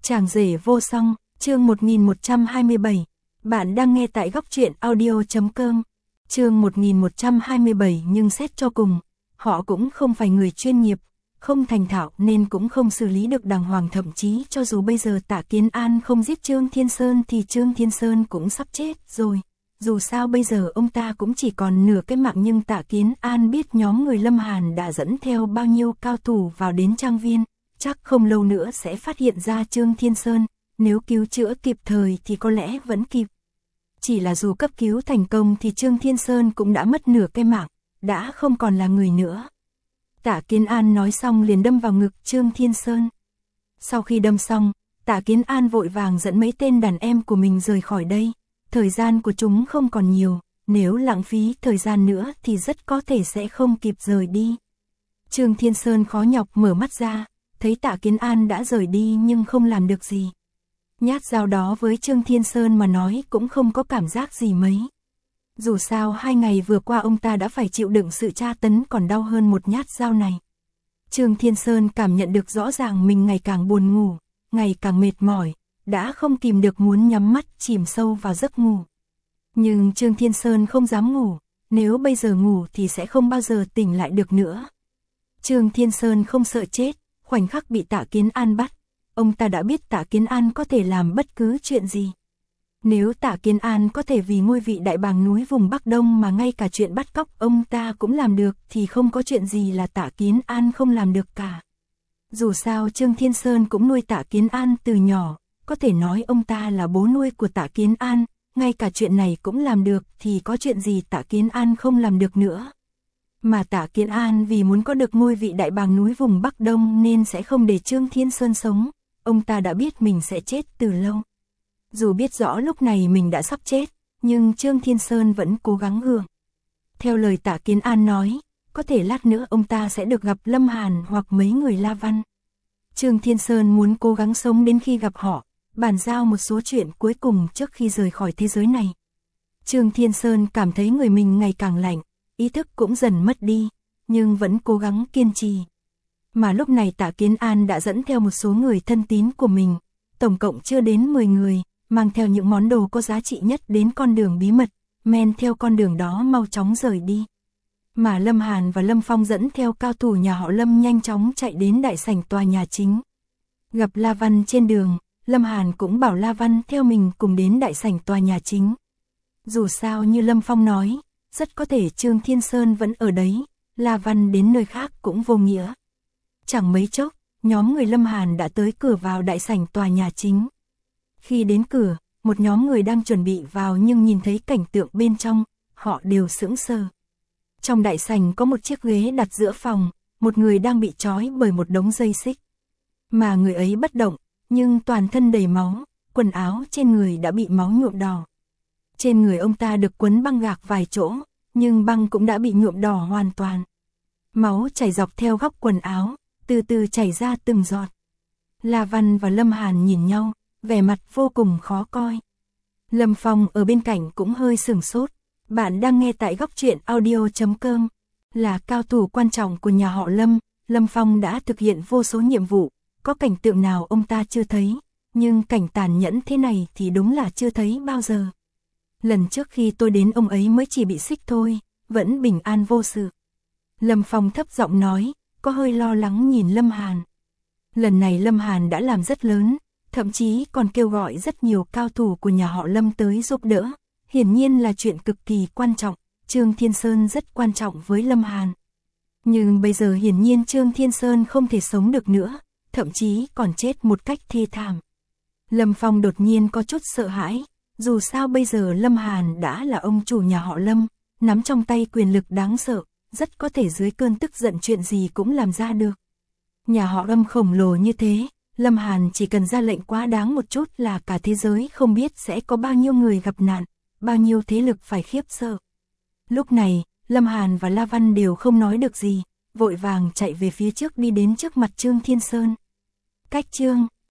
Chàng rể vô song, chương 1127. Bạn đang nghe tại góc truyện audio.com. Chương 1127. Nhưng xét cho cùng, họ cũng không phải người chuyên nghiệp, không thành thạo nên cũng không xử lý được đàng hoàng, thậm chí cho dù bây giờ Tạ Kiến An không giết Trương Thiên Sơn thì Trương Thiên Sơn cũng sắp chết rồi. Dù sao bây giờ ông ta cũng chỉ còn nửa cái mạng, nhưng Tạ Kiến An biết nhóm người Lâm Hàn đã dẫn theo bao nhiêu cao thủ vào đến trang viên, chắc không lâu nữa sẽ phát hiện ra Trương Thiên Sơn, nếu cứu chữa kịp thời thì có lẽ vẫn kịp. Chỉ là dù cấp cứu thành công thì Trương Thiên Sơn cũng đã mất nửa cái mạng, đã không còn là người nữa. Tạ Kiến An nói xong liền đâm vào ngực Trương Thiên Sơn. Sau khi đâm xong, Tạ Kiến An vội vàng dẫn mấy tên đàn em của mình rời khỏi đây. Thời gian của chúng không còn nhiều, nếu lãng phí thời gian nữa thì rất có thể sẽ không kịp rời đi. Trương Thiên Sơn khó nhọc mở mắt ra, thấy Tạ Kiến An đã rời đi nhưng không làm được gì. Nhát dao đó với Trương Thiên Sơn mà nói cũng không có cảm giác gì mấy. Dù sao 2 ngày vừa qua ông ta đã phải chịu đựng sự tra tấn còn đau hơn một nhát dao này. Trương Thiên Sơn cảm nhận được rõ ràng mình ngày càng buồn ngủ, ngày càng mệt mỏi, đã không kìm được muốn nhắm mắt chìm sâu vào giấc ngủ. Nhưng Trương Thiên Sơn không dám ngủ, nếu bây giờ ngủ thì sẽ không bao giờ tỉnh lại được nữa. Trương Thiên Sơn không sợ chết, khoảnh khắc bị Tạ Kiến An bắt, ông ta đã biết Tạ Kiến An có thể làm bất cứ chuyện gì. Nếu Tạ Kiến An có thể vì ngôi vị đại bàng núi vùng Bắc Đông mà ngay cả chuyện bắt cóc ông ta cũng làm được thì không có chuyện gì là Tạ Kiến An không làm được cả. Dù sao Trương Thiên Sơn cũng nuôi Tạ Kiến An từ nhỏ, có thể nói ông ta là bố nuôi của Tạ Kiến An, ngay cả chuyện này cũng làm được thì có chuyện gì Tạ Kiến An không làm được nữa. Mà Tạ Kiến An vì muốn có được ngôi vị đại bàng núi vùng Bắc Đông nên sẽ không để Trương Thiên Sơn sống, ông ta đã biết mình sẽ chết từ lâu. Dù biết rõ lúc này mình đã sắp chết, nhưng Trương Thiên Sơn vẫn cố gắng gượng. Theo lời Tạ Kiến An nói, có thể lát nữa ông ta sẽ được gặp Lâm Hàn hoặc mấy người La Văn. Trương Thiên Sơn muốn cố gắng sống đến khi gặp họ, bàn giao một số chuyện cuối cùng trước khi rời khỏi thế giới này. Trương Thiên Sơn cảm thấy người mình ngày càng lạnh, ý thức cũng dần mất đi, nhưng vẫn cố gắng kiên trì. Mà lúc này Tạ Kiến An đã dẫn theo một số người thân tín của mình, tổng cộng chưa đến 10 người, mang theo những món đồ có giá trị nhất đến con đường bí mật, men theo con đường đó mau chóng rời đi. Mà Lâm Hàn và Lâm Phong dẫn theo cao thủ nhà họ Lâm nhanh chóng chạy đến đại sảnh tòa nhà chính. Gặp La Văn trên đường, Lâm Hàn cũng bảo La Văn theo mình cùng đến đại sảnh tòa nhà chính. Dù sao như Lâm Phong nói, rất có thể Trương Thiên Sơn vẫn ở đấy, La Văn đến nơi khác cũng vô nghĩa. Chẳng mấy chốc, nhóm người Lâm Hàn đã tới cửa vào đại sảnh tòa nhà chính. Khi đến cửa, một nhóm người đang chuẩn bị vào nhưng nhìn thấy cảnh tượng bên trong, họ đều sững sờ. Trong đại sảnh có một chiếc ghế đặt giữa phòng, một người đang bị trói bởi một đống dây xích. Mà người ấy bất động, nhưng toàn thân đầy máu, quần áo trên người đã bị máu nhuộm đỏ. Trên người ông ta được quấn băng gạc vài chỗ, nhưng băng cũng đã bị nhuộm đỏ hoàn toàn. Máu chảy dọc theo góc quần áo, từ từ chảy ra từng giọt. La Văn và Lâm Hàn nhìn nhau, vẻ mặt vô cùng khó coi. Lâm Phong ở bên cạnh cũng hơi sửng sốt. Bạn đang nghe tại góc truyện audio.com. Là cao thủ quan trọng của nhà họ Lâm, Lâm Phong đã thực hiện vô số nhiệm vụ, có cảnh tượng nào ông ta chưa thấy, nhưng cảnh tàn nhẫn thế này thì đúng là chưa thấy bao giờ. Lần trước khi tôi đến ông ấy mới chỉ bị xích thôi, vẫn bình an vô sự. Lâm Phong thấp giọng nói, có hơi lo lắng nhìn Lâm Hàn. Lần này Lâm Hàn đã làm rất lớn, thậm chí còn kêu gọi rất nhiều cao thủ của nhà họ Lâm tới giúp đỡ. Hiển nhiên là chuyện cực kỳ quan trọng, Trương Thiên Sơn rất quan trọng với Lâm Hàn. Nhưng bây giờ hiển nhiên Trương Thiên Sơn không thể sống được nữa, thậm chí còn chết một cách thê thảm. Lâm Phong đột nhiên có chút sợ hãi, dù sao bây giờ Lâm Hàn đã là ông chủ nhà họ Lâm, nắm trong tay quyền lực đáng sợ, rất có thể dưới cơn tức giận chuyện gì cũng làm ra được. Nhà họ Lâm khổng lồ như thế, Lâm Hàn chỉ cần ra lệnh quá đáng một chút là cả thế giới không biết sẽ có bao nhiêu người gặp nạn, bao nhiêu thế lực phải khiếp sợ. Lúc này, Lâm Hàn và La Văn đều không nói được gì, vội vàng chạy về phía trước đi đến trước mặt Trương Thiên Sơn. Cách Trương